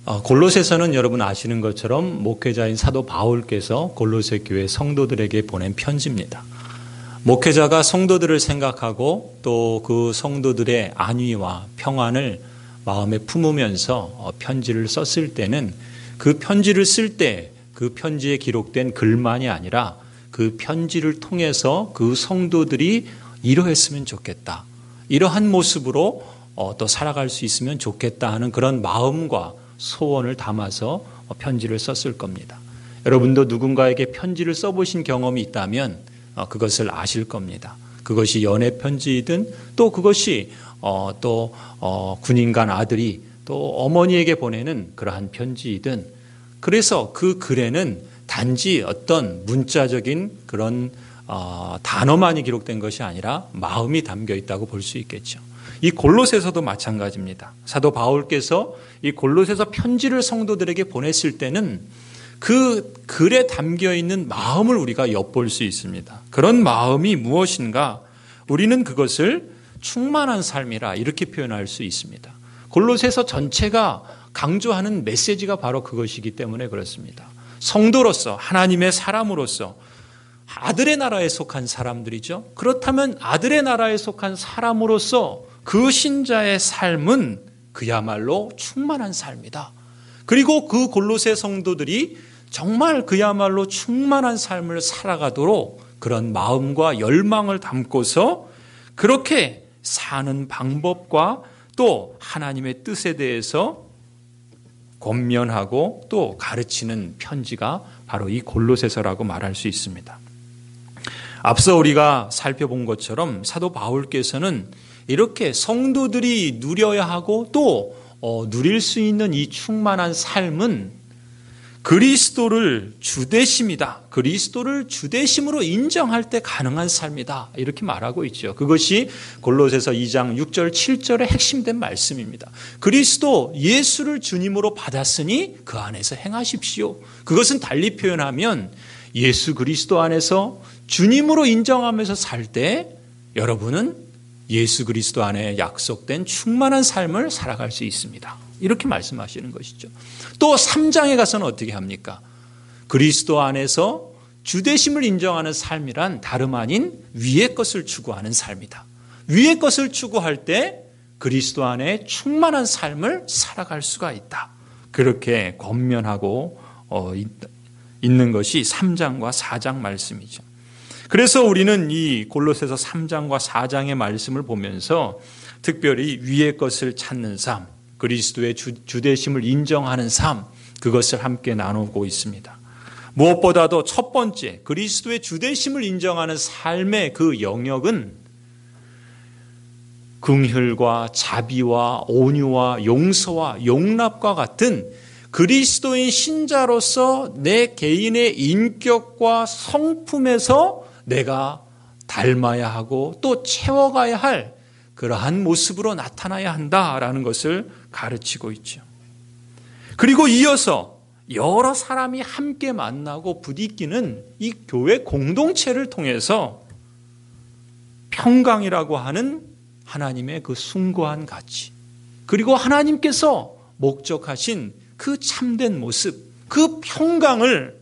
골로새서는 여러분 아시는 것처럼 목회자인 사도 바울께서 골로새 교회 성도들에게 보낸 편지입니다. 목회자가 성도들을 생각하고 또 그 성도들의 안위와 평안을 마음에 품으면서 편지를 썼을 때는 그 편지를 쓸 때 그 편지에 기록된 글만이 아니라 그 편지를 통해서 그 성도들이 이러했으면 좋겠다. 이러한 모습으로 또 살아갈 수 있으면 좋겠다 하는 그런 마음과 소원을 담아서 편지를 썼을 겁니다. 여러분도 누군가에게 편지를 써보신 경험이 있다면 그것을 아실 겁니다. 그것이 연애 편지이든 또 그것이 군인 간 아들이 또 어머니에게 보내는 그러한 편지이든 그래서 그 글에는 단지 어떤 문자적인 그런 단어만이 기록된 것이 아니라 마음이 담겨 있다고 볼 수 있겠죠. 이 골로새서도 마찬가지입니다. 사도 바울께서 이 골로새서 편지를 성도들에게 보냈을 때는 그 글에 담겨 있는 마음을 우리가 엿볼 수 있습니다. 그런 마음이 무엇인가? 우리는 그것을 충만한 삶이라 이렇게 표현할 수 있습니다. 골로새서 전체가 강조하는 메시지가 바로 그것이기 때문에 그렇습니다. 성도로서 하나님의 사람으로서 아들의 나라에 속한 사람들이죠. 그렇다면 아들의 나라에 속한 사람으로서 그 신자의 삶은 그야말로 충만한 삶이다. 그리고 그 골로새 성도들이 정말 그야말로 충만한 삶을 살아가도록 그런 마음과 열망을 담고서 그렇게 사는 방법과 또 하나님의 뜻에 대해서 권면하고 또 가르치는 편지가 바로 이 골로새서라고 말할 수 있습니다. 앞서 우리가 살펴본 것처럼 사도 바울께서는 이렇게 성도들이 누려야 하고 또 누릴 수 있는 이 충만한 삶은 그리스도를 주되심이다. 그리스도를 주되심으로 인정할 때 가능한 삶이다. 이렇게 말하고 있죠. 그것이 골로새서 2장 6절 7절의 핵심된 말씀입니다. 그리스도 예수를 주님으로 받았으니 그 안에서 행하십시오. 그것은 달리 표현하면 예수 그리스도 안에서 주님으로 인정하면서 살 때 여러분은 예수 그리스도 안에 약속된 충만한 삶을 살아갈 수 있습니다. 이렇게 말씀하시는 것이죠. 또 3장에 가서는 어떻게 합니까? 그리스도 안에서 주되심을 인정하는 삶이란 다름 아닌 위의 것을 추구하는 삶이다. 위의 것을 추구할 때 그리스도 안에 충만한 삶을 살아갈 수가 있다. 그렇게 권면하고 있는 것이 3장과 4장 말씀이죠. 그래서 우리는 이 골로새서 3장과 4장의 말씀을 보면서 특별히 위의 것을 찾는 삶, 그리스도의 주되심을 인정하는 삶, 그것을 함께 나누고 있습니다. 무엇보다도 첫 번째, 그리스도의 주되심을 인정하는 삶의 그 영역은 긍휼과 자비와 온유와 용서와 용납과 같은 그리스도인 신자로서 내 개인의 인격과 성품에서 내가 닮아야 하고 또 채워가야 할 그러한 모습으로 나타나야 한다라는 것을 가르치고 있죠. 그리고 이어서 여러 사람이 함께 만나고 부딪히는 이 교회 공동체를 통해서 평강이라고 하는 하나님의 그 숭고한 가치, 그리고 하나님께서 목적하신 그 참된 모습, 그 평강을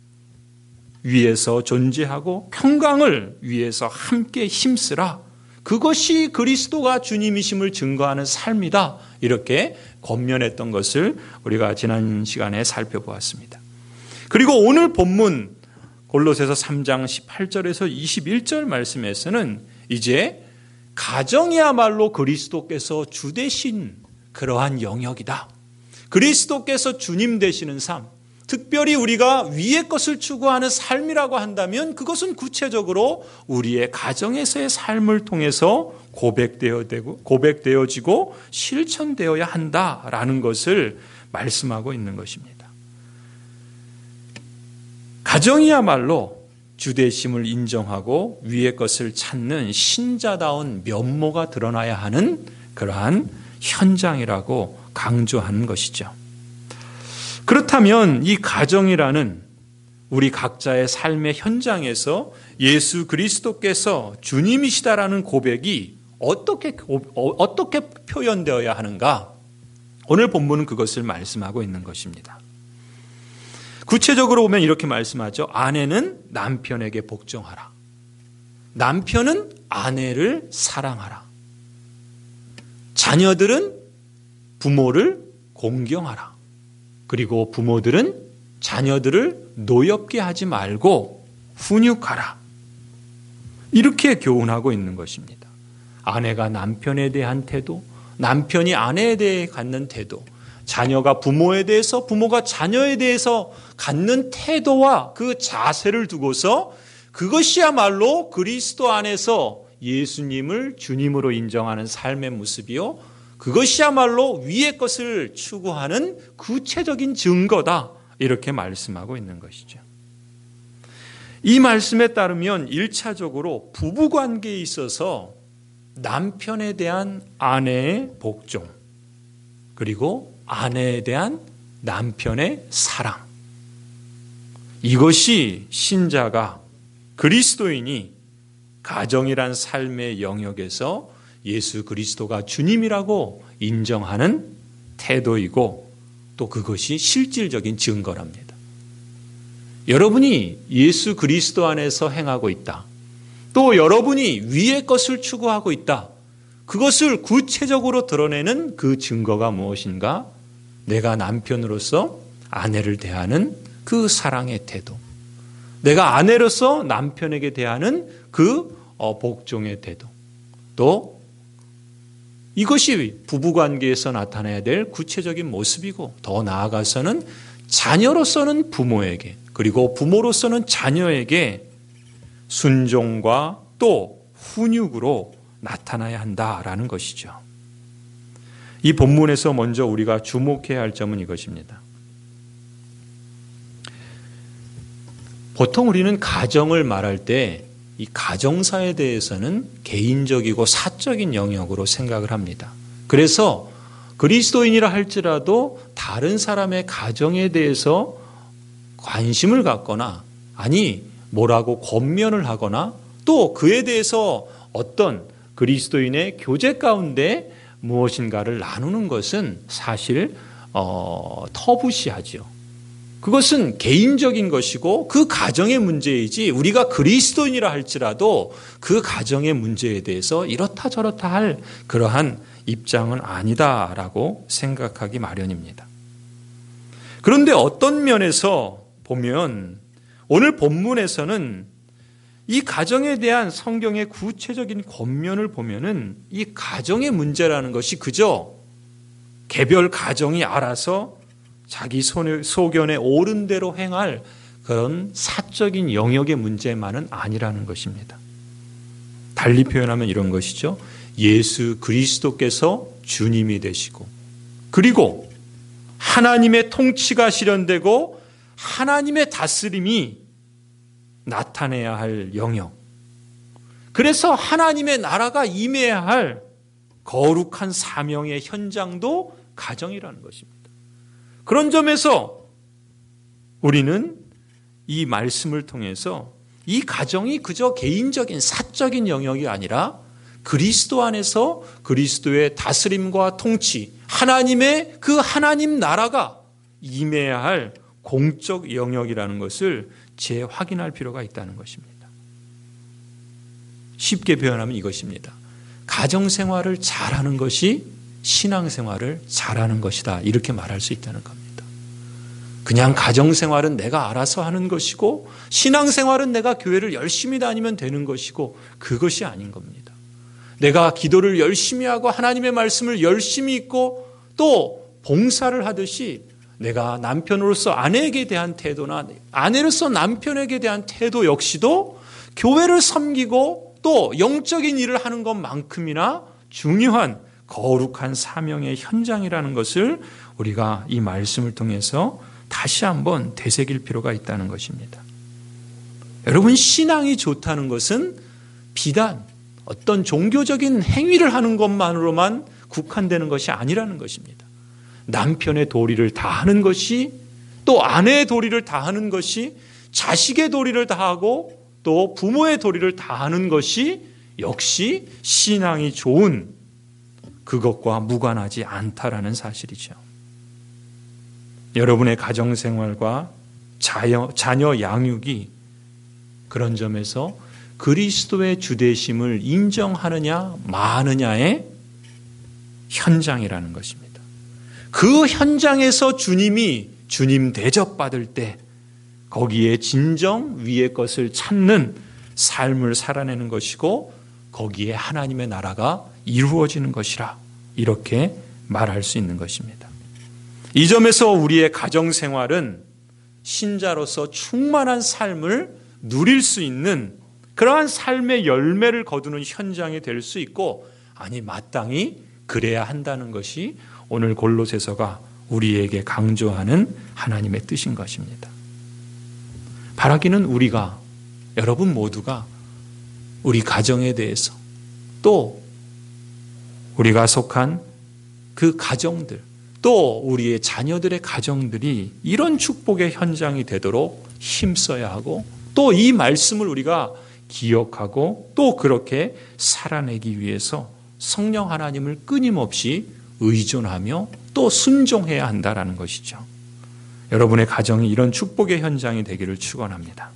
위해서 존재하고 평강을 위해서 함께 힘쓰라. 그것이 그리스도가 주님이심을 증거하는 삶이다. 이렇게 권면했던 것을 우리가 지난 시간에 살펴보았습니다. 그리고 오늘 본문 골로새서 3장 18절에서 21절 말씀에서는 이제 가정이야말로 그리스도께서 주 되신 그러한 영역이다. 그리스도께서 주님 되시는 삶, 특별히 우리가 위의 것을 추구하는 삶이라고 한다면 그것은 구체적으로 우리의 가정에서의 삶을 통해서 고백되어지고 실천되어야 한다라는 것을 말씀하고 있는 것입니다. 가정이야말로 주되심을 인정하고 위의 것을 찾는 신자다운 면모가 드러나야 하는 그러한 현장이라고 강조하는 것이죠. 그렇다면 이 가정이라는 우리 각자의 삶의 현장에서 예수 그리스도께서 주님이시다라는 고백이 어떻게 표현되어야 하는가? 오늘 본문은 그것을 말씀하고 있는 것입니다. 구체적으로 보면 이렇게 말씀하죠. 아내는 남편에게 복종하라. 남편은 아내를 사랑하라. 자녀들은 부모를 공경하라. 그리고 부모들은 자녀들을 노엽게 하지 말고 훈육하라. 이렇게 교훈하고 있는 것입니다. 아내가 남편에 대한 태도, 남편이 아내에 대해 갖는 태도, 자녀가 부모에 대해서, 부모가 자녀에 대해서 갖는 태도와 그 자세를 두고서 그것이야말로 그리스도 안에서 예수님을 주님으로 인정하는 삶의 모습이요, 그것이야말로 위의 것을 추구하는 구체적인 증거다, 이렇게 말씀하고 있는 것이죠. 이 말씀에 따르면 1차적으로 부부관계에 있어서 남편에 대한 아내의 복종, 그리고 아내에 대한 남편의 사랑, 이것이 신자가, 그리스도인이 가정이란 삶의 영역에서 예수 그리스도가 주님이라고 인정하는 태도이고, 또 그것이 실질적인 증거랍니다. 여러분이 예수 그리스도 안에서 행하고 있다, 또 여러분이 위의 것을 추구하고 있다, 그것을 구체적으로 드러내는 그 증거가 무엇인가? 내가 남편으로서 아내를 대하는 그 사랑의 태도, 내가 아내로서 남편에게 대하는 그 복종의 태도, 또 이것이 부부관계에서 나타나야 될 구체적인 모습이고, 더 나아가서는 자녀로서는 부모에게, 그리고 부모로서는 자녀에게 순종과 또 훈육으로 나타나야 한다라는 것이죠. 이 본문에서 먼저 우리가 주목해야 할 점은 이것입니다. 보통 우리는 가정을 말할 때 이 가정사에 대해서는 개인적이고 사적인 영역으로 생각을 합니다. 그래서 그리스도인이라 할지라도 다른 사람의 가정에 대해서 관심을 갖거나, 아니 뭐라고 권면을 하거나, 또 그에 대해서 어떤 그리스도인의 교제 가운데 무엇인가를 나누는 것은 사실 터부시하죠. 그것은 개인적인 것이고 그 가정의 문제이지, 우리가 그리스도인이라 할지라도 그 가정의 문제에 대해서 이렇다 저렇다 할 그러한 입장은 아니다라고 생각하기 마련입니다. 그런데 어떤 면에서 보면 오늘 본문에서는 이 가정에 대한 성경의 구체적인 권면을 보면은 이 가정의 문제라는 것이 그저 개별 가정이 알아서 자기 소견에 옳은 대로 행할 그런 사적인 영역의 문제만은 아니라는 것입니다. 달리 표현하면 이런 것이죠. 예수 그리스도께서 주님이 되시고, 그리고 하나님의 통치가 실현되고 하나님의 다스림이 나타내야 할 영역, 그래서 하나님의 나라가 임해야 할 거룩한 사명의 현장도 가정이라는 것입니다. 그런 점에서 우리는 이 말씀을 통해서 이 가정이 그저 개인적인 사적인 영역이 아니라 그리스도 안에서 그리스도의 다스림과 통치, 하나님의 그 하나님 나라가 임해야 할 공적 영역이라는 것을 재확인할 필요가 있다는 것입니다. 쉽게 표현하면 이것입니다. 가정생활을 잘하는 것이 신앙생활을 잘하는 것이다, 이렇게 말할 수 있다는 겁니다. 그냥 가정생활은 내가 알아서 하는 것이고 신앙생활은 내가 교회를 열심히 다니면 되는 것이고, 그것이 아닌 겁니다. 내가 기도를 열심히 하고 하나님의 말씀을 열심히 읽고 또 봉사를 하듯이 내가 남편으로서 아내에게 대한 태도나 아내로서 남편에게 대한 태도 역시도 교회를 섬기고 또 영적인 일을 하는 것만큼이나 중요한 거룩한 사명의 현장이라는 것을 우리가 이 말씀을 통해서 다시 한번 되새길 필요가 있다는 것입니다. 여러분, 신앙이 좋다는 것은 비단 어떤 종교적인 행위를 하는 것만으로만 국한되는 것이 아니라는 것입니다. 남편의 도리를 다하는 것이, 또 아내의 도리를 다하는 것이, 자식의 도리를 다하고 또 부모의 도리를 다하는 것이 역시 신앙이 좋은 그것과 무관하지 않다라는 사실이죠. 여러분의 가정생활과 자녀 양육이 그런 점에서 그리스도의 주되심을 인정하느냐 마느냐의 현장이라는 것입니다. 그 현장에서 주님 대접받을 때 거기에 진정 위의 것을 찾는 삶을 살아내는 것이고 거기에 하나님의 나라가 이루어지는 것이라 이렇게 말할 수 있는 것입니다. 이 점에서 우리의 가정생활은 신자로서 충만한 삶을 누릴 수 있는 그러한 삶의 열매를 거두는 현장이 될 수 있고 아니 마땅히 그래야 한다는 것이 오늘 골로새서가 우리에게 강조하는 하나님의 뜻인 것입니다. 바라기는 우리가 여러분 모두가 우리 가정에 대해서 또 우리가 속한 그 가정들 또 우리의 자녀들의 가정들이 이런 축복의 현장이 되도록 힘써야 하고 또 이 말씀을 우리가 기억하고 또 그렇게 살아내기 위해서 성령 하나님을 끊임없이 의존하며 또 순종해야 한다라는 것이죠. 여러분의 가정이 이런 축복의 현장이 되기를 축원합니다.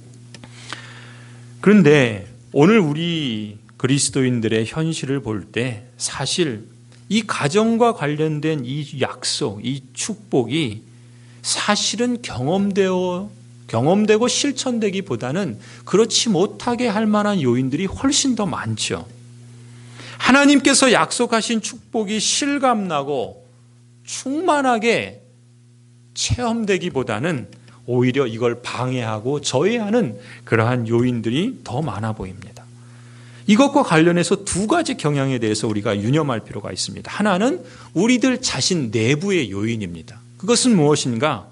그런데 오늘 우리 그리스도인들의 현실을 볼 때 사실 이 가정과 관련된 이 약속, 이 축복이 사실은 경험되고 실천되기보다는 그렇지 못하게 할 만한 요인들이 훨씬 더 많죠. 하나님께서 약속하신 축복이 실감나고 충만하게 체험되기보다는 오히려 이걸 방해하고 저해하는 그러한 요인들이 더 많아 보입니다. 이것과 관련해서 두 가지 경향에 대해서 우리가 유념할 필요가 있습니다. 하나는 우리들 자신 내부의 요인입니다. 그것은 무엇인가?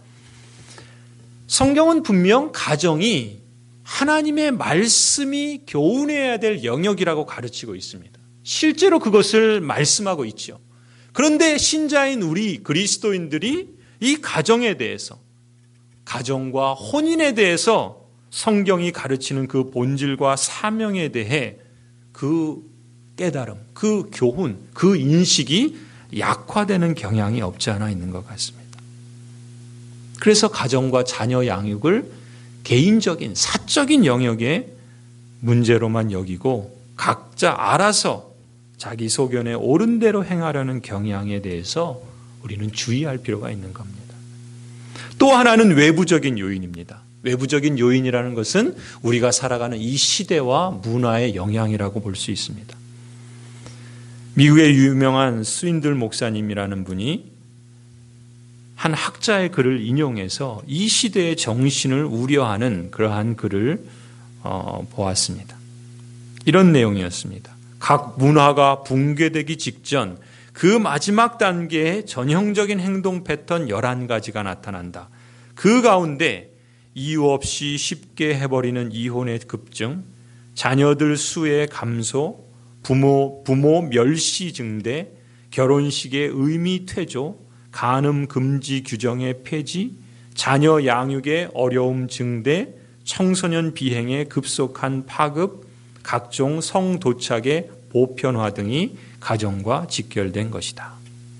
성경은 분명 가정이 하나님의 말씀이 교훈해야 될 영역이라고 가르치고 있습니다. 실제로 그것을 말씀하고 있죠. 그런데 신자인 우리 그리스도인들이 이 가정에 대해서 가정과 혼인에 대해서 성경이 가르치는 그 본질과 사명에 대해 그 깨달음, 그 교훈, 그 인식이 약화되는 경향이 없지 않아 있는 것 같습니다. 그래서 가정과 자녀 양육을 개인적인 사적인 영역의 문제로만 여기고 각자 알아서 자기 소견에 옳은 대로 행하려는 경향에 대해서 우리는 주의할 필요가 있는 겁니다. 또 하나는 외부적인 요인입니다. 외부적인 요인이라는 것은 우리가 살아가는 이 시대와 문화의 영향이라고 볼 수 있습니다. 미국의 유명한 스윈들 목사님이라는 분이 한 학자의 글을 인용해서 이 시대의 정신을 우려하는 그러한 글을 보았습니다. 이런 내용이었습니다. 각 문화가 붕괴되기 직전 그 마지막 단계의 전형적인 행동 패턴 11가지가 나타난다. 그 가운데 이유 없이 쉽게 해버리는 이혼의 급증, 자녀들 수의 감소, 부모 멸시 증대, 결혼식의 의미 퇴조, 간음 금지 규정의 폐지, 자녀 양육의 어려움 증대, 청소년 비행의 급속한 파급, 각종 성도착의 보편화 등이 가정과 직결된 것이다.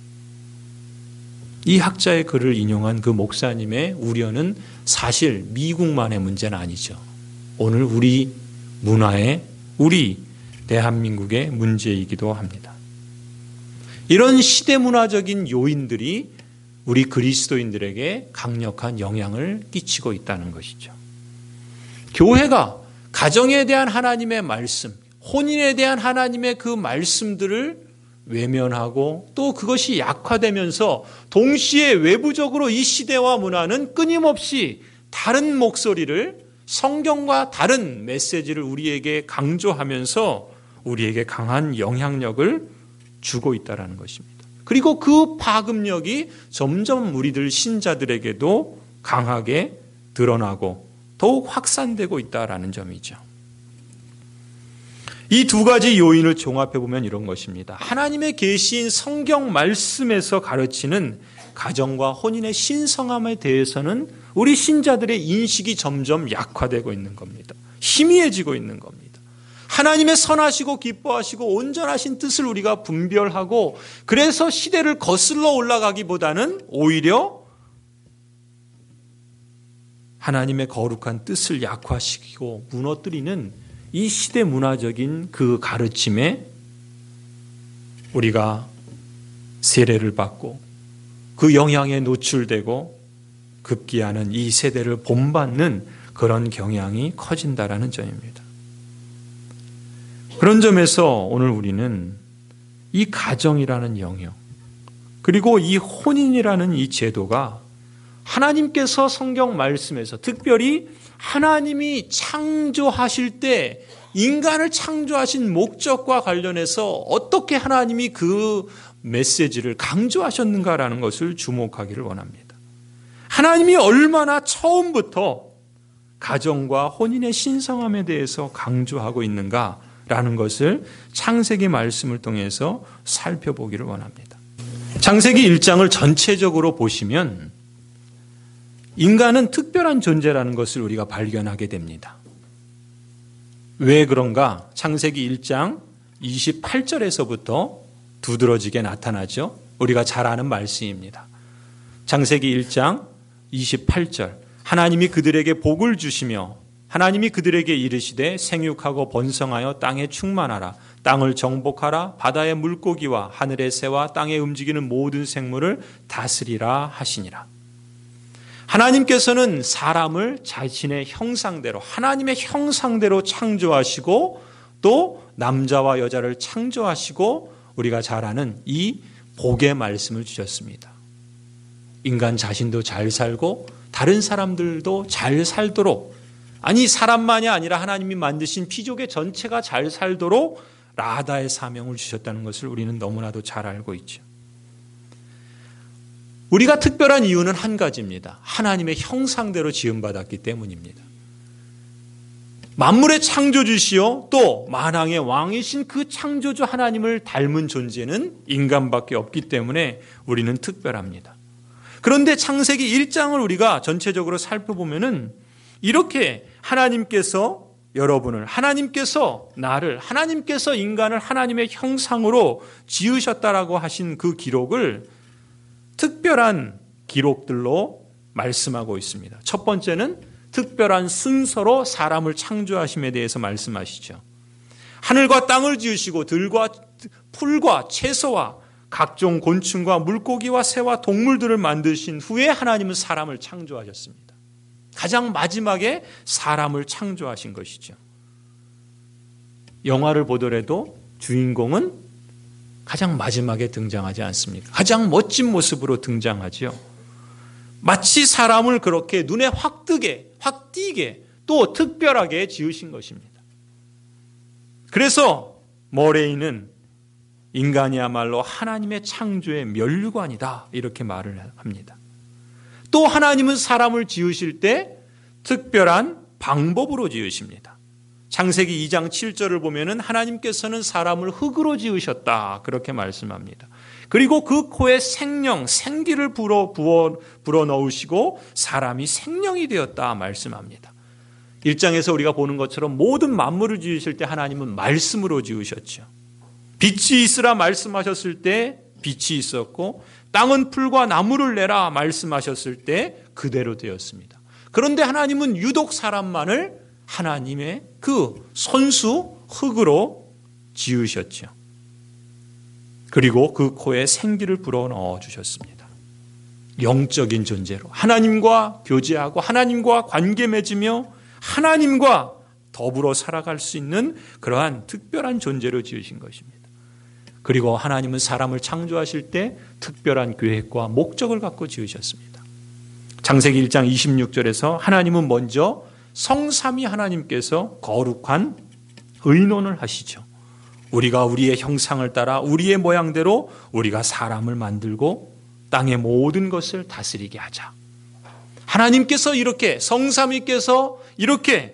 이 학자의 글을 인용한 그 목사님의 우려는 사실 미국만의 문제는 아니죠. 오늘 우리 문화의, 우리 대한민국의 문제이기도 합니다. 이런 시대 문화적인 요인들이 우리 그리스도인들에게 강력한 영향을 끼치고 있다는 것이죠. 교회가 가정에 대한 하나님의 말씀, 혼인에 대한 하나님의 그 말씀들을 외면하고 또 그것이 약화되면서 동시에 외부적으로 이 시대와 문화는 끊임없이 다른 목소리를 성경과 다른 메시지를 우리에게 강조하면서 우리에게 강한 영향력을 주고 있다는 것입니다. 그리고 그 파급력이 점점 우리들 신자들에게도 강하게 드러나고 더욱 확산되고 있다는 점이죠. 이 두 가지 요인을 종합해 보면 이런 것입니다. 하나님의 계시인 성경 말씀에서 가르치는 가정과 혼인의 신성함에 대해서는 우리 신자들의 인식이 점점 약화되고 있는 겁니다. 희미해지고 있는 겁니다. 하나님의 선하시고 기뻐하시고 온전하신 뜻을 우리가 분별하고 그래서 시대를 거슬러 올라가기보다는 오히려 하나님의 거룩한 뜻을 약화시키고 무너뜨리는 이 시대 문화적인 그 가르침에 우리가 세례를 받고 그 영향에 노출되고 급기야는 이 세대를 본받는 그런 경향이 커진다라는 점입니다. 그런 점에서 오늘 우리는 이 가정이라는 영역 그리고 이 혼인이라는 이 제도가 하나님께서 성경 말씀에서 특별히 하나님이 창조하실 때 인간을 창조하신 목적과 관련해서 어떻게 하나님이 그 메시지를 강조하셨는가라는 것을 주목하기를 원합니다. 하나님이 얼마나 처음부터 가정과 혼인의 신성함에 대해서 강조하고 있는가라는 것을 창세기 말씀을 통해서 살펴보기를 원합니다. 창세기 1장을 전체적으로 보시면 인간은 특별한 존재라는 것을 우리가 발견하게 됩니다. 왜 그런가? 창세기 1장 28절에서부터 두드러지게 나타나죠. 우리가 잘 아는 말씀입니다. 창세기 1장 28절 하나님이 그들에게 복을 주시며 하나님이 그들에게 이르시되 생육하고 번성하여 땅에 충만하라 땅을 정복하라 바다의 물고기와 하늘의 새와 땅에 움직이는 모든 생물을 다스리라 하시니라. 하나님께서는 사람을 자신의 형상대로 하나님의 형상대로 창조하시고 또 남자와 여자를 창조하시고 우리가 잘 아는 이 복의 말씀을 주셨습니다. 인간 자신도 잘 살고 다른 사람들도 잘 살도록 아니 사람만이 아니라 하나님이 만드신 피조계 전체가 잘 살도록 라다의 사명을 주셨다는 것을 우리는 너무나도 잘 알고 있죠. 우리가 특별한 이유는 한 가지입니다. 하나님의 형상대로 지음받았기 때문입니다. 만물의 창조주시요 또 만왕의 왕이신 그 창조주 하나님을 닮은 존재는 인간밖에 없기 때문에 우리는 특별합니다. 그런데 창세기 1장을 우리가 전체적으로 살펴보면은 이렇게 하나님께서 여러분을 하나님께서 나를 하나님께서 인간을 하나님의 형상으로 지으셨다라고 하신 그 기록을 특별한 기록들로 말씀하고 있습니다. 첫 번째는 특별한 순서로 사람을 창조하심에 대해서 말씀하시죠. 하늘과 땅을 지으시고 들과 풀과 채소와 각종 곤충과 물고기와 새와 동물들을 만드신 후에 하나님은 사람을 창조하셨습니다. 가장 마지막에 사람을 창조하신 것이죠. 영화를 보더라도 주인공은 가장 마지막에 등장하지 않습니까? 가장 멋진 모습으로 등장하죠. 마치 사람을 그렇게 눈에 확 띄게 또 특별하게 지으신 것입니다. 그래서 머레이는 인간이야말로 하나님의 창조의 면류관이다 이렇게 말을 합니다. 또 하나님은 사람을 지으실 때 특별한 방법으로 지으십니다. 창세기 2장 7절을 보면은 하나님께서는 사람을 흙으로 지으셨다 그렇게 말씀합니다. 그리고 그 코에 생기를 불어 넣으시고 사람이 생명이 되었다 말씀합니다. 1장에서 우리가 보는 것처럼 모든 만물을 지으실 때 하나님은 말씀으로 지으셨죠. 빛이 있으라 말씀하셨을 때 빛이 있었고 땅은 풀과 나무를 내라 말씀하셨을 때 그대로 되었습니다. 그런데 하나님은 유독 사람만을 하나님의 그 손수 흙으로 지으셨죠. 그리고 그 코에 생기를 불어넣어 주셨습니다. 영적인 존재로 하나님과 교제하고 하나님과 관계 맺으며 하나님과 더불어 살아갈 수 있는 그러한 특별한 존재로 지으신 것입니다. 그리고 하나님은 사람을 창조하실 때 특별한 계획과 목적을 갖고 지으셨습니다. 창세기 1장 26절에서 하나님은 먼저 성삼위 하나님께서 거룩한 의논을 하시죠. 우리가 우리의 형상을 따라 우리의 모양대로 우리가 사람을 만들고 땅의 모든 것을 다스리게 하자. 하나님께서 이렇게 성삼위께서 이렇게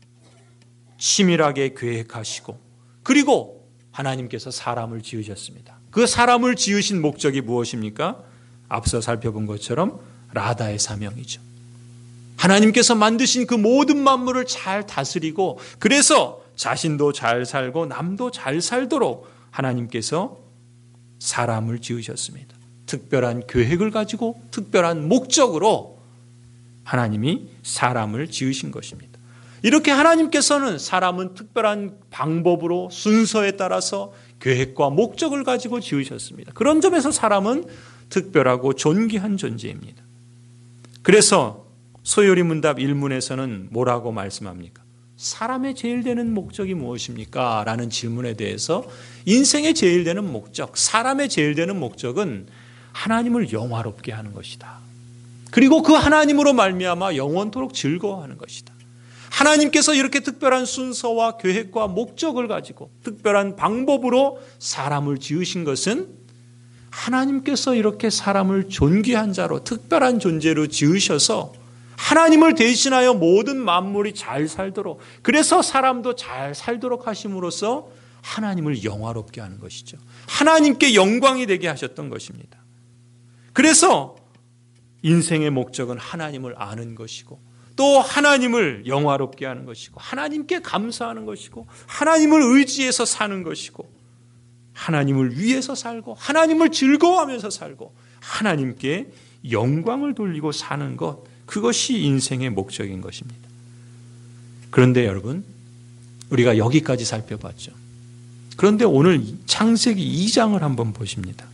치밀하게 계획하시고 그리고 하나님께서 사람을 지으셨습니다. 그 사람을 지으신 목적이 무엇입니까? 앞서 살펴본 것처럼 라다의 사명이죠. 하나님께서 만드신 그 모든 만물을 잘 다스리고 그래서 자신도 잘 살고 남도 잘 살도록 하나님께서 사람을 지으셨습니다. 특별한 계획을 가지고 특별한 목적으로 하나님이 사람을 지으신 것입니다. 이렇게 하나님께서는 사람은 특별한 방법으로 순서에 따라서 계획과 목적을 가지고 지으셨습니다. 그런 점에서 사람은 특별하고 존귀한 존재입니다. 그래서 소요리 문답 1문에서는 뭐라고 말씀합니까? 사람의 제일 되는 목적이 무엇입니까? 라는 질문에 대해서 인생의 제일 되는 목적, 사람의 제일 되는 목적은 하나님을 영화롭게 하는 것이다. 그리고 그 하나님으로 말미암아 영원토록 즐거워하는 것이다. 하나님께서 이렇게 특별한 순서와 계획과 목적을 가지고 특별한 방법으로 사람을 지으신 것은 하나님께서 이렇게 사람을 존귀한 자로 특별한 존재로 지으셔서 하나님을 대신하여 모든 만물이 잘 살도록, 그래서 사람도 잘 살도록 하심으로써 하나님을 영화롭게 하는 것이죠. 하나님께 영광이 되게 하셨던 것입니다. 그래서 인생의 목적은 하나님을 아는 것이고 또 하나님을 영화롭게 하는 것이고 하나님께 감사하는 것이고 하나님을 의지해서 사는 것이고 하나님을 위해서 살고 하나님을 즐거워하면서 살고 하나님께 영광을 돌리고 사는 것, 그것이 인생의 목적인 것입니다. 그런데 여러분, 우리가 여기까지 살펴봤죠. 그런데 오늘 창세기 2장을 한번 보십니다.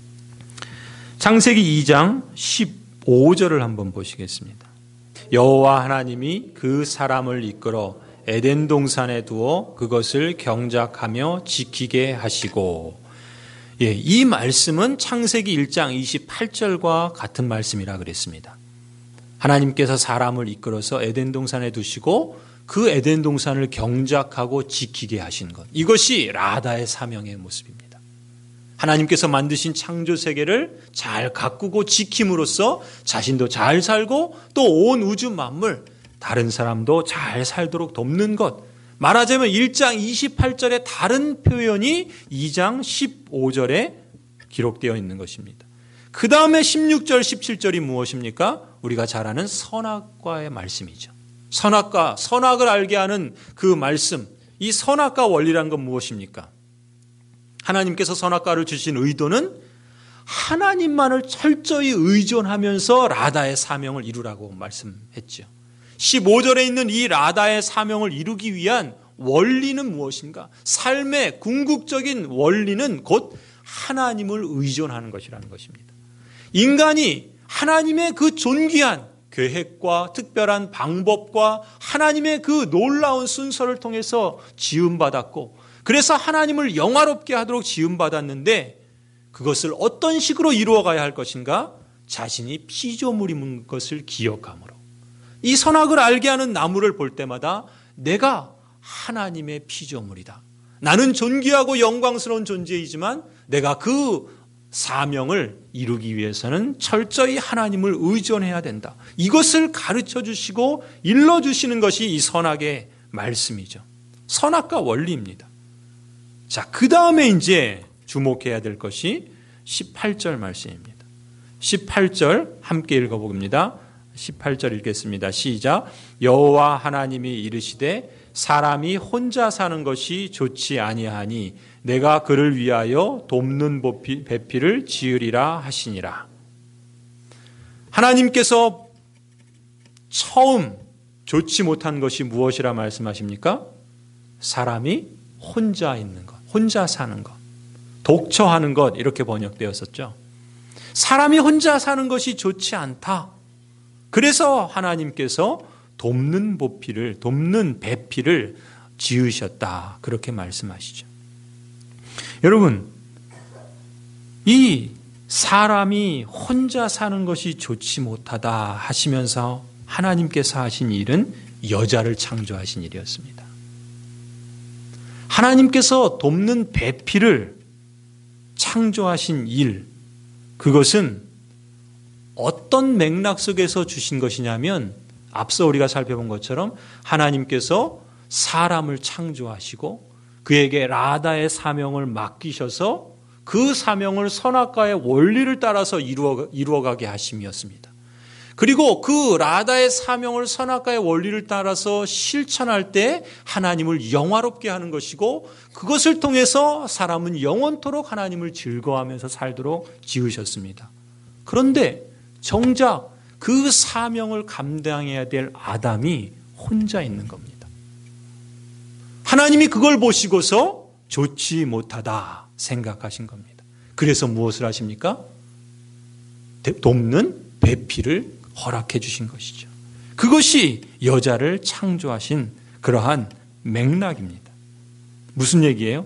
창세기 2장 15절을 한번 보시겠습니다. 여호와 하나님이 그 사람을 이끌어 에덴 동산에 두어 그것을 경작하며 지키게 하시고, 이 말씀은 창세기 1장 28절과 같은 말씀이라 그랬습니다. 하나님께서 사람을 이끌어서 에덴 동산에 두시고 그 에덴 동산을 경작하고 지키게 하신 것, 이것이 라다의 사명의 모습입니다. 하나님께서 만드신 창조 세계를 잘 가꾸고 지킴으로써 자신도 잘 살고 또 온 우주 만물, 다른 사람도 잘 살도록 돕는 것, 말하자면 1장 28절의 다른 표현이 2장 15절에 기록되어 있는 것입니다. 그 다음에 16절 17절이 무엇입니까? 우리가 잘 아는 선악과의 말씀이죠. 선악을 알게 하는 그 말씀, 이 선악과 원리란 건 무엇입니까? 하나님께서 선악과를 주신 의도는 하나님만을 철저히 의존하면서 라다의 사명을 이루라고 말씀했죠. 15절에 있는 이 라다의 사명을 이루기 위한 원리는 무엇인가? 삶의 궁극적인 원리는 곧 하나님을 의존하는 것이라는 것입니다. 인간이 하나님의 그 존귀한 계획과 특별한 방법과 하나님의 그 놀라운 순서를 통해서 지음받았고, 그래서 하나님을 영화롭게 하도록 지음받았는데 그것을 어떤 식으로 이루어가야 할 것인가? 자신이 피조물인 것을 기억함으로. 이 선악을 알게 하는 나무를 볼 때마다 내가 하나님의 피조물이다. 나는 존귀하고 영광스러운 존재이지만 내가 그 사명을 이루기 위해서는 철저히 하나님을 의존해야 된다. 이것을 가르쳐 주시고 일러 주시는 것이 이 선악의 말씀이죠. 선악과 원리입니다. 자, 그 다음에 이제 주목해야 될 것이 18절 말씀입니다. 18절 함께 읽어봅니다. 18절 읽겠습니다. 시작. 여호와 하나님이 이르시되 사람이 혼자 사는 것이 좋지 아니하니 내가 그를 위하여 돕는 배필을 지으리라 하시니라. 하나님께서 처음 좋지 못한 것이 무엇이라 말씀하십니까? 사람이 혼자 있는 것, 혼자 사는 것, 독처하는 것, 이렇게 번역되었었죠. 사람이 혼자 사는 것이 좋지 않다. 그래서 하나님께서 돕는 배필을 지으셨다. 그렇게 말씀하시죠. 여러분, 이 사람이 혼자 사는 것이 좋지 못하다 하시면서 하나님께서 하신 일은 여자를 창조하신 일이었습니다. 하나님께서 돕는 배필을 창조하신 일, 그것은 어떤 맥락 속에서 주신 것이냐면 앞서 우리가 살펴본 것처럼 하나님께서 사람을 창조하시고 그에게 라다의 사명을 맡기셔서 그 사명을 선악과의 원리를 따라서 이루어가게 하심이었습니다. 그리고 그 라다의 사명을 선악과의 원리를 따라서 실천할 때 하나님을 영화롭게 하는 것이고 그것을 통해서 사람은 영원토록 하나님을 즐거워하면서 살도록 지으셨습니다. 그런데 정작 그 사명을 감당해야 될 아담이 혼자 있는 겁니다. 하나님이 그걸 보시고서 좋지 못하다 생각하신 겁니다. 그래서 무엇을 하십니까? 돕는 배필을 허락해 주신 것이죠. 그것이 여자를 창조하신 그러한 맥락입니다. 무슨 얘기예요?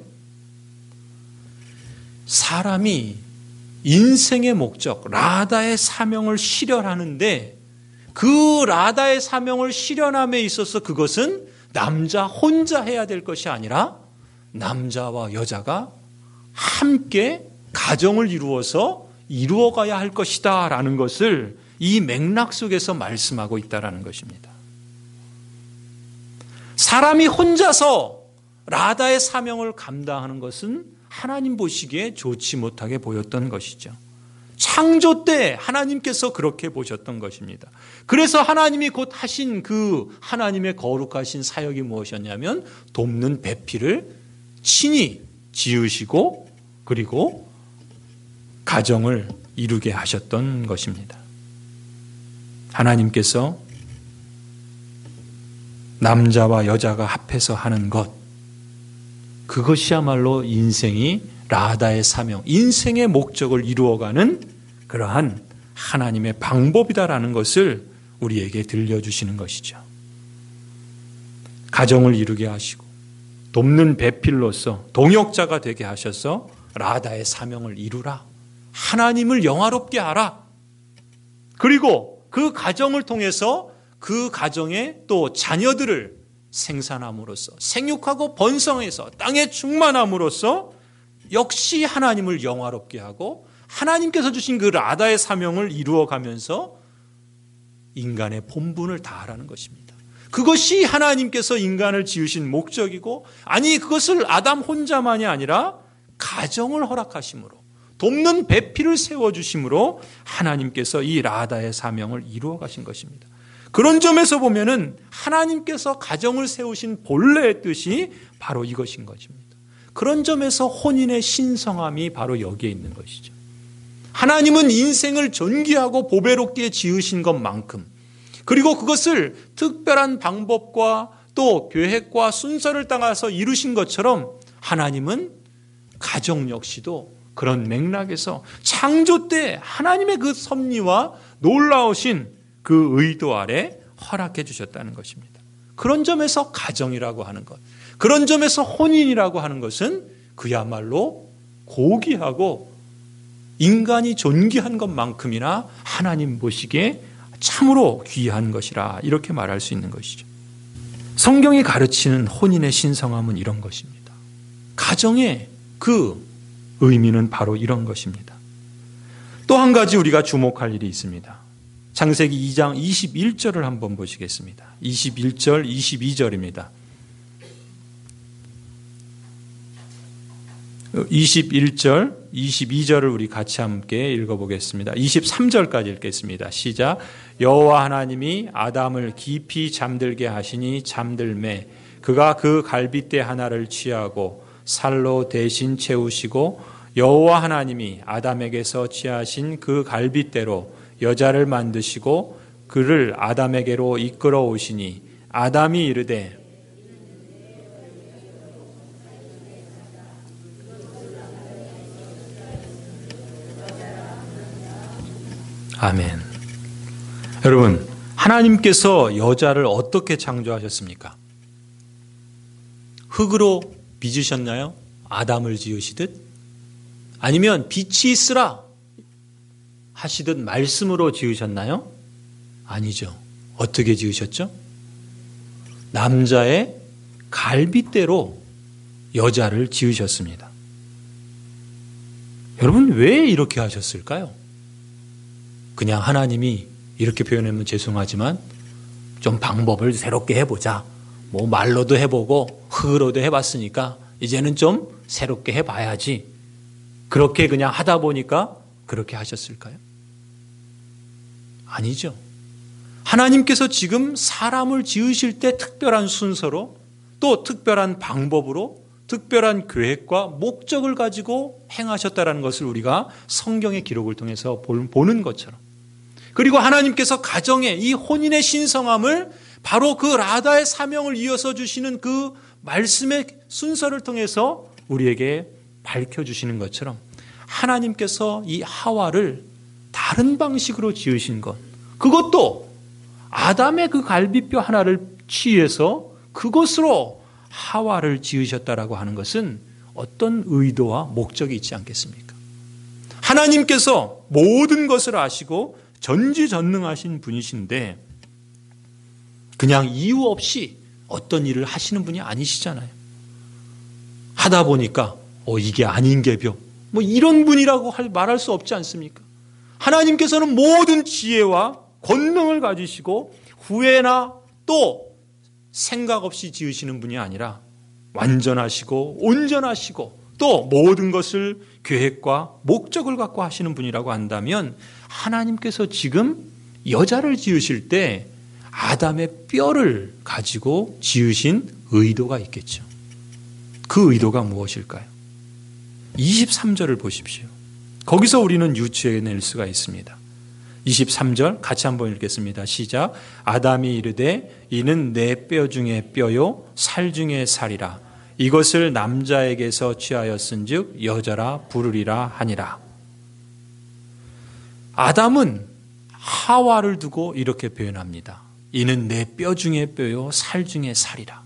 사람이 인생의 목적, 라다의 사명을 실현하는데 그 라다의 사명을 실현함에 있어서 그것은 남자 혼자 해야 될 것이 아니라 남자와 여자가 함께 가정을 이루어서 이루어가야 할 것이다 라는 것을 이 맥락 속에서 말씀하고 있다는 것입니다. 사람이 혼자서 라다의 사명을 감당하는 것은 하나님 보시기에 좋지 못하게 보였던 것이죠. 창조 때 하나님께서 그렇게 보셨던 것입니다. 그래서 하나님이 곧 하신 그 하나님의 거룩하신 사역이 무엇이었냐면 돕는 배필을 친히 지으시고 그리고 가정을 이루게 하셨던 것입니다. 하나님께서 남자와 여자가 합해서 하는 것, 그것이야말로 인생이 라다의 사명, 인생의 목적을 이루어가는 그러한 하나님의 방법이다라는 것을 우리에게 들려주시는 것이죠. 가정을 이루게 하시고 돕는 배필로서 동역자가 되게 하셔서 라다의 사명을 이루라. 하나님을 영화롭게 하라. 그리고 그 가정을 통해서 그 가정에 또 자녀들을 생산함으로써 생육하고 번성해서 땅에 충만함으로써 역시 하나님을 영화롭게 하고 하나님께서 주신 그 라다의 사명을 이루어가면서 인간의 본분을 다하라는 것입니다. 그것이 하나님께서 인간을 지으신 목적이고 아니 그것을 아담 혼자만이 아니라 가정을 허락하심으로 돕는 배필을 세워주심으로 하나님께서 이 라다의 사명을 이루어 가신 것입니다. 그런 점에서 보면은 하나님께서 가정을 세우신 본래의 뜻이 바로 이것인 것입니다. 그런 점에서 혼인의 신성함이 바로 여기에 있는 것이죠. 하나님은 인생을 존귀하고 보배롭게 지으신 것만큼 그리고 그것을 특별한 방법과 또 계획과 순서를 따라서 이루신 것처럼 하나님은 가정 역시도 그런 맥락에서 창조 때 하나님의 그 섭리와 놀라우신 그 의도 아래 허락해 주셨다는 것입니다. 그런 점에서 가정이라고 하는 것, 그런 점에서 혼인이라고 하는 것은 그야말로 고귀하고 인간이 존귀한 것만큼이나 하나님 보시기에 참으로 귀한 것이라 이렇게 말할 수 있는 것이죠. 성경이 가르치는 혼인의 신성함은 이런 것입니다. 가정의 그 의미는 바로 이런 것입니다. 또 한 가지 우리가 주목할 일이 있습니다. 창세기 2장 21절을 한번 보시겠습니다. 21절, 22절입니다. 21절, 22절을 우리 같이 함께 읽어보겠습니다. 23절까지 읽겠습니다. 시작. 여호와 하나님이 아담을 깊이 잠들게 하시니 잠들매 그가 그 갈빗대 하나를 취하고 살로 대신 채우시고 여호와 하나님이 아담에게서 취하신 그 갈빗대로 여자를 만드시고 그를 아담에게로 이끌어 오시니 아담이 이르되 아멘. 여러분, 하나님께서 여자를 어떻게 창조하셨습니까? 흙으로 빚으셨나요? 아담을 지으시듯? 아니면 빛이 있으라 하시듯 말씀으로 지으셨나요? 아니죠. 어떻게 지으셨죠? 남자의 갈빗대로 여자를 지으셨습니다. 여러분, 왜 이렇게 하셨을까요? 그냥 하나님이 이렇게 표현하면 죄송하지만 좀 방법을 새롭게 해보자. 뭐 말로도 해보고 흙으로도 해봤으니까 이제는 좀 새롭게 해봐야지. 그렇게 그냥 하다 보니까 그렇게 하셨을까요? 아니죠. 하나님께서 지금 사람을 지으실 때 특별한 순서로 또 특별한 방법으로 특별한 계획과 목적을 가지고 행하셨다는 것을 우리가 성경의 기록을 통해서 보는 것처럼, 그리고 하나님께서 가정의 이 혼인의 신성함을 바로 그 라다의 사명을 이어서 주시는 그 말씀의 순서를 통해서 우리에게 밝혀주시는 것처럼 하나님께서 이 하와를 다른 방식으로 지으신 것, 그것도 아담의 그 갈비뼈 하나를 취해서 그것으로 하와를 지으셨다라고 하는 것은 어떤 의도와 목적이 있지 않겠습니까? 하나님께서 모든 것을 아시고 전지전능하신 분이신데 그냥 이유 없이 어떤 일을 하시는 분이 아니시잖아요. 하다 보니까 이게 아닌게벼 뭐 이런 분이라고 말할 수 없지 않습니까? 하나님께서는 모든 지혜와 권능을 가지시고 후회나 또 생각 없이 지으시는 분이 아니라 완전하시고 온전하시고 또 모든 것을 계획과 목적을 갖고 하시는 분이라고 한다면 하나님께서 지금 여자를 지으실 때 아담의 뼈를 가지고 지으신 의도가 있겠죠. 그 의도가 무엇일까요? 23절을 보십시오. 거기서 우리는 유추해낼 수가 있습니다. 23절 같이 한번 읽겠습니다. 시작. 아담이 이르되 이는 내 뼈 중에 뼈요 살 중에 살이라. 이것을 남자에게서 취하였은즉 여자라 부르리라 하니라. 아담은 하와를 두고 이렇게 표현합니다. 이는 내 뼈 중에 뼈요 살 중에 살이라.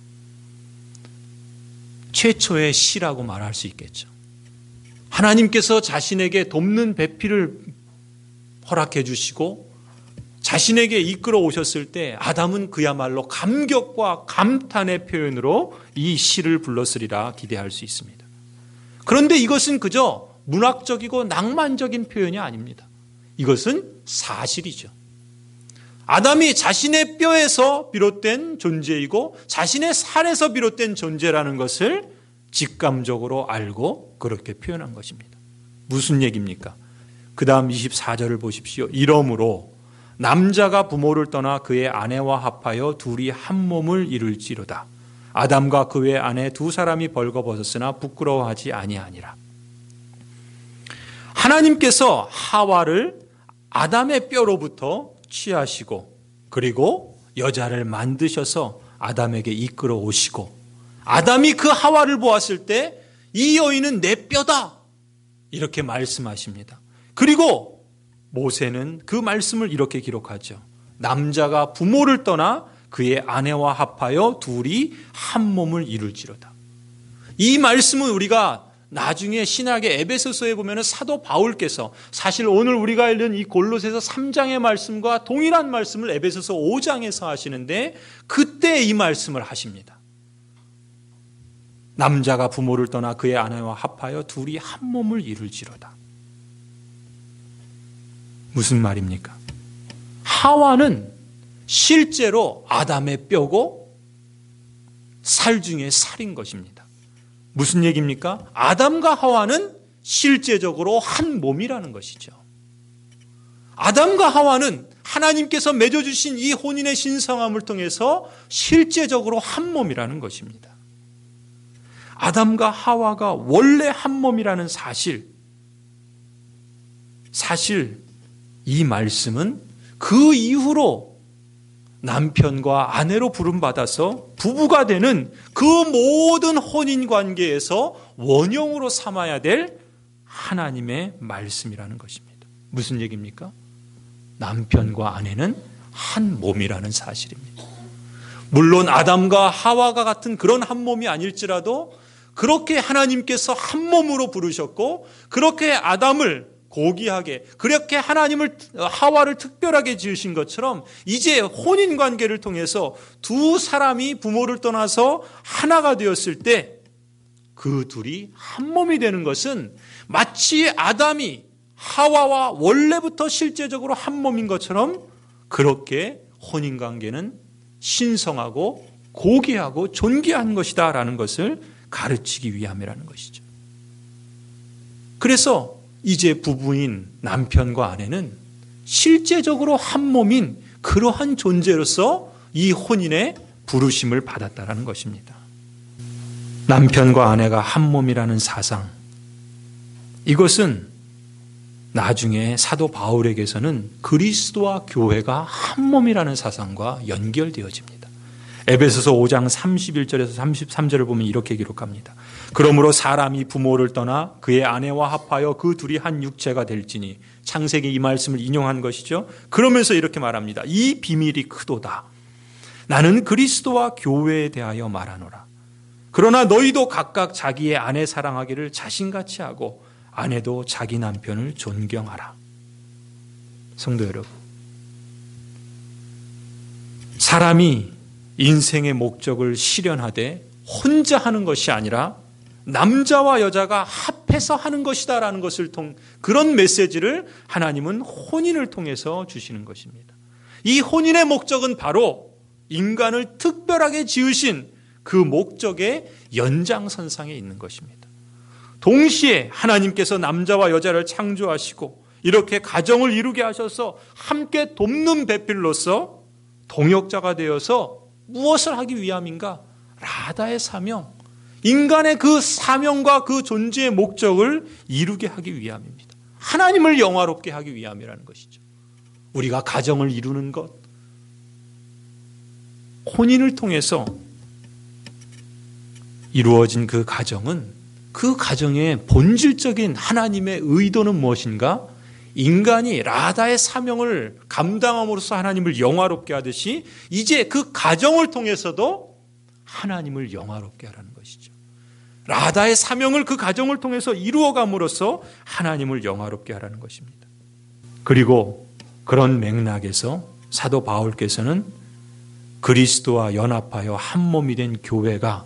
최초의 씨라고 말할 수 있겠죠. 하나님께서 자신에게 돕는 배필을 허락해 주시고 자신에게 이끌어 오셨을 때 아담은 그야말로 감격과 감탄의 표현으로 이 시를 불렀으리라 기대할 수 있습니다. 그런데 이것은 그저 문학적이고 낭만적인 표현이 아닙니다. 이것은 사실이죠. 아담이 자신의 뼈에서 비롯된 존재이고 자신의 살에서 비롯된 존재라는 것을 직감적으로 알고 그렇게 표현한 것입니다. 무슨 얘기입니까? 그 다음 24절을 보십시오. 이러므로 남자가 부모를 떠나 그의 아내와 합하여 둘이 한 몸을 이룰지로다. 아담과 그의 아내 두 사람이 벌거벗었으나 부끄러워하지 아니하니라. 하나님께서 하와를 아담의 뼈로부터 취하시고 그리고 여자를 만드셔서 아담에게 이끌어 오시고 아담이 그 하와를 보았을 때 이 여인은 내 뼈다 이렇게 말씀하십니다. 그리고 모세는 그 말씀을 이렇게 기록하죠. 남자가 부모를 떠나 그의 아내와 합하여 둘이 한 몸을 이룰지로다. 이 말씀은 우리가 나중에 신학의 에베소서에 보면 사도 바울께서 사실 오늘 우리가 읽은 이 골로새서 3장의 말씀과 동일한 말씀을 에베소서 5장에서 하시는데 그때 이 말씀을 하십니다. 남자가 부모를 떠나 그의 아내와 합하여 둘이 한 몸을 이룰지로다. 무슨 말입니까? 하와는 실제로 아담의 뼈고 살 중에 살인 것입니다. 무슨 얘기입니까? 아담과 하와는 실제적으로 한 몸이라는 것이죠. 아담과 하와는 하나님께서 맺어주신 이 혼인의 신성함을 통해서 실제적으로 한 몸이라는 것입니다. 아담과 하와가 원래 한 몸이라는 사실 이 말씀은 그 이후로 남편과 아내로 부름받아서 부부가 되는 그 모든 혼인 관계에서 원형으로 삼아야 될 하나님의 말씀이라는 것입니다. 무슨 얘기입니까? 남편과 아내는 한 몸이라는 사실입니다. 물론 아담과 하와가 같은 그런 한 몸이 아닐지라도 그렇게 하나님께서 한 몸으로 부르셨고 그렇게 아담을 고귀하게 그렇게 하와를 특별하게 지으신 것처럼 이제 혼인관계를 통해서 두 사람이 부모를 떠나서 하나가 되었을 때 그 둘이 한 몸이 되는 것은 마치 아담이 하와와 원래부터 실제적으로 한 몸인 것처럼 그렇게 혼인관계는 신성하고 고귀하고 존귀한 것이다 라는 것을 가르치기 위함이라는 것이죠. 그래서 이제 부부인 남편과 아내는 실제적으로 한 몸인 그러한 존재로서 이 혼인의 부르심을 받았다라는 것입니다. 남편과 아내가 한 몸이라는 사상, 이것은 나중에 사도 바울에게서는 그리스도와 교회가 한 몸이라는 사상과 연결되어집니다. 에베소서 5장 31절에서 33절을 보면 이렇게 기록합니다. 그러므로 사람이 부모를 떠나 그의 아내와 합하여 그 둘이 한 육체가 될지니, 창세기 이 말씀을 인용한 것이죠. 그러면서 이렇게 말합니다. 이 비밀이 크도다. 나는 그리스도와 교회에 대하여 말하노라. 그러나 너희도 각각 자기의 아내 사랑하기를 자신같이 하고 아내도 자기 남편을 존경하라. 성도 여러분, 사람이 인생의 목적을 실현하되 혼자 하는 것이 아니라 남자와 여자가 합해서 하는 것이다라는 것을 그런 메시지를 하나님은 혼인을 통해서 주시는 것입니다. 이 혼인의 목적은 바로 인간을 특별하게 지으신 그 목적의 연장선상에 있는 것입니다. 동시에 하나님께서 남자와 여자를 창조하시고 이렇게 가정을 이루게 하셔서 함께 돕는 배필로서 동역자가 되어서 무엇을 하기 위함인가? 라다의 사명, 인간의 그 사명과 그 존재의 목적을 이루게 하기 위함입니다. 하나님을 영화롭게 하기 위함이라는 것이죠. 우리가 가정을 이루는 것, 혼인을 통해서 이루어진 그 가정은 그 가정의 본질적인 하나님의 의도는 무엇인가? 인간이 라다의 사명을 감당함으로써 하나님을 영화롭게 하듯이 이제 그 가정을 통해서도 하나님을 영화롭게 하라는 것이죠. 라다의 사명을 그 가정을 통해서 이루어감으로써 하나님을 영화롭게 하라는 것입니다. 그리고 그런 맥락에서 사도 바울께서는 그리스도와 연합하여 한 몸이 된 교회가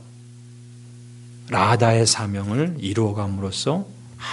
라다의 사명을 이루어감으로써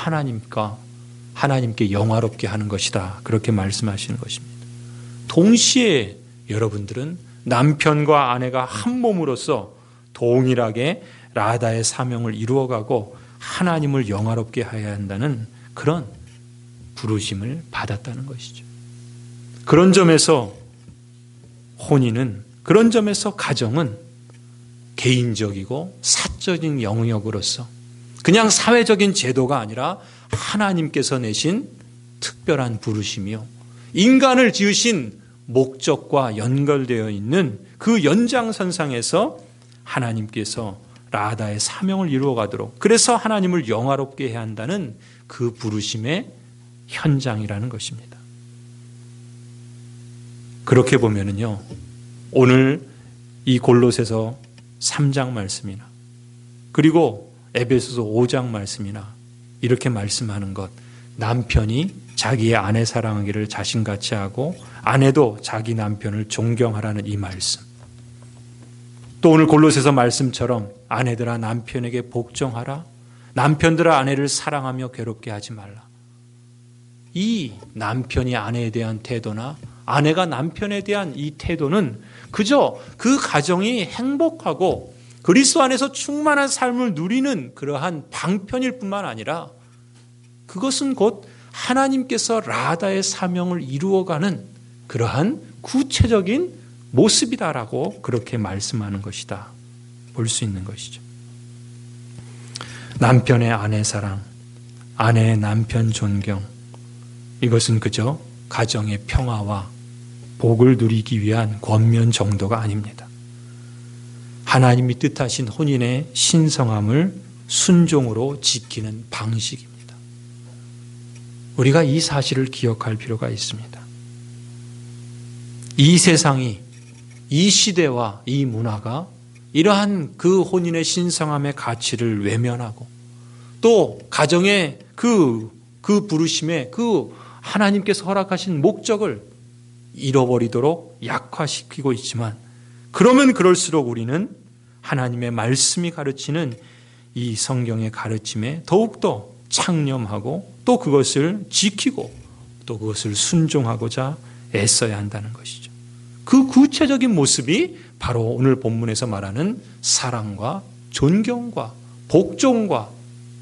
하나님께 영화롭게 하는 것이다. 그렇게 말씀하시는 것입니다. 동시에 여러분들은 남편과 아내가 한 몸으로서 동일하게 라다의 사명을 이루어가고 하나님을 영화롭게 해야 한다는 그런 부르심을 받았다는 것이죠. 그런 점에서 혼인은, 그런 점에서 가정은 개인적이고 사적인 영역으로서 그냥 사회적인 제도가 아니라 하나님께서 내신 특별한 부르심이요, 인간을 지으신 목적과 연결되어 있는 그 연장선상에서 하나님께서 라다의 사명을 이루어가도록, 그래서 하나님을 영화롭게 해야 한다는 그 부르심의 현장이라는 것입니다. 그렇게 보면은요, 오늘 이 골로새서 3장 말씀이나 그리고 에베소서 5장 말씀이나 이렇게 말씀하는 것, 남편이 자기의 아내 사랑하기를 자신같이 하고 아내도 자기 남편을 존경하라는 이 말씀, 또 오늘 골로새서 말씀처럼 아내들아 남편에게 복종하라, 남편들아 아내를 사랑하며 괴롭게 하지 말라. 이 남편이 아내에 대한 태도나 아내가 남편에 대한 이 태도는 그저 그 가정이 행복하고 그리스도 안에서 충만한 삶을 누리는 그러한 방편일 뿐만 아니라 그것은 곧 하나님께서 라다의 사명을 이루어가는 그러한 구체적인 모습이다라고 그렇게 말씀하는 것이다. 볼 수 있는 것이죠. 남편의 아내 사랑, 아내의 남편 존경, 이것은 그저 가정의 평화와 복을 누리기 위한 권면 정도가 아닙니다. 하나님이 뜻하신 혼인의 신성함을 순종으로 지키는 방식입니다. 우리가 이 사실을 기억할 필요가 있습니다. 이 세상이, 이 시대와 이 문화가 이러한 그 혼인의 신성함의 가치를 외면하고 또 가정의 그 부르심의 그 하나님께서 허락하신 목적을 잃어버리도록 약화시키고 있지만, 그러면 그럴수록 우리는 하나님의 말씀이 가르치는 이 성경의 가르침에 더욱더 창념하고 또 그것을 지키고 또 그것을 순종하고자 애써야 한다는 것이죠. 그 구체적인 모습이 바로 오늘 본문에서 말하는 사랑과 존경과 복종과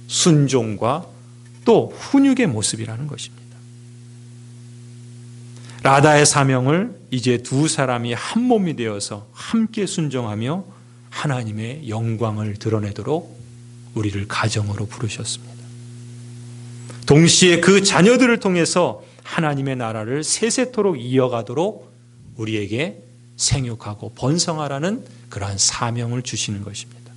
순종과 또 훈육의 모습이라는 것입니다. 라다의 사명을 이제 두 사람이 한 몸이 되어서 함께 순종하며 하나님의 영광을 드러내도록 우리를 가정으로 부르셨습니다. 동시에 그 자녀들을 통해서 하나님의 나라를 세세토록 이어가도록 우리에게 생육하고 번성하라는 그러한 사명을 주시는 것입니다.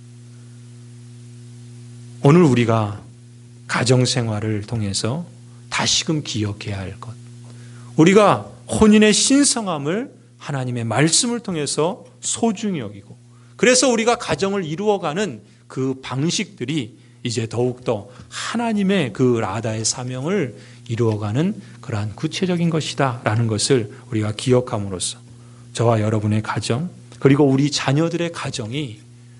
오늘 우리가 가정생활을 통해서 다시금 기억해야 할 것, 우리가 혼인의 신성함을 하나님의 말씀을 통해서 소중히 여기고, 그래서 우리가 가정을 이루어가는 그 방식들이 이제 더욱더 하나님의 그 라다의 사명을 이루어가는 그러한 구체적인 것이다 라는 것을 우리가 기억함으로써 저와 여러분의 가정, 그리고 우리 자녀들의 가정이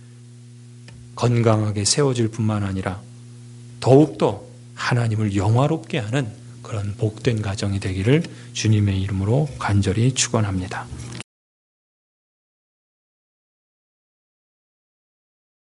건강하게 세워질 뿐만 아니라 더욱더 하나님을 영화롭게 하는 그런 복된 가정이 되기를 주님의 이름으로 간절히 축원합니다.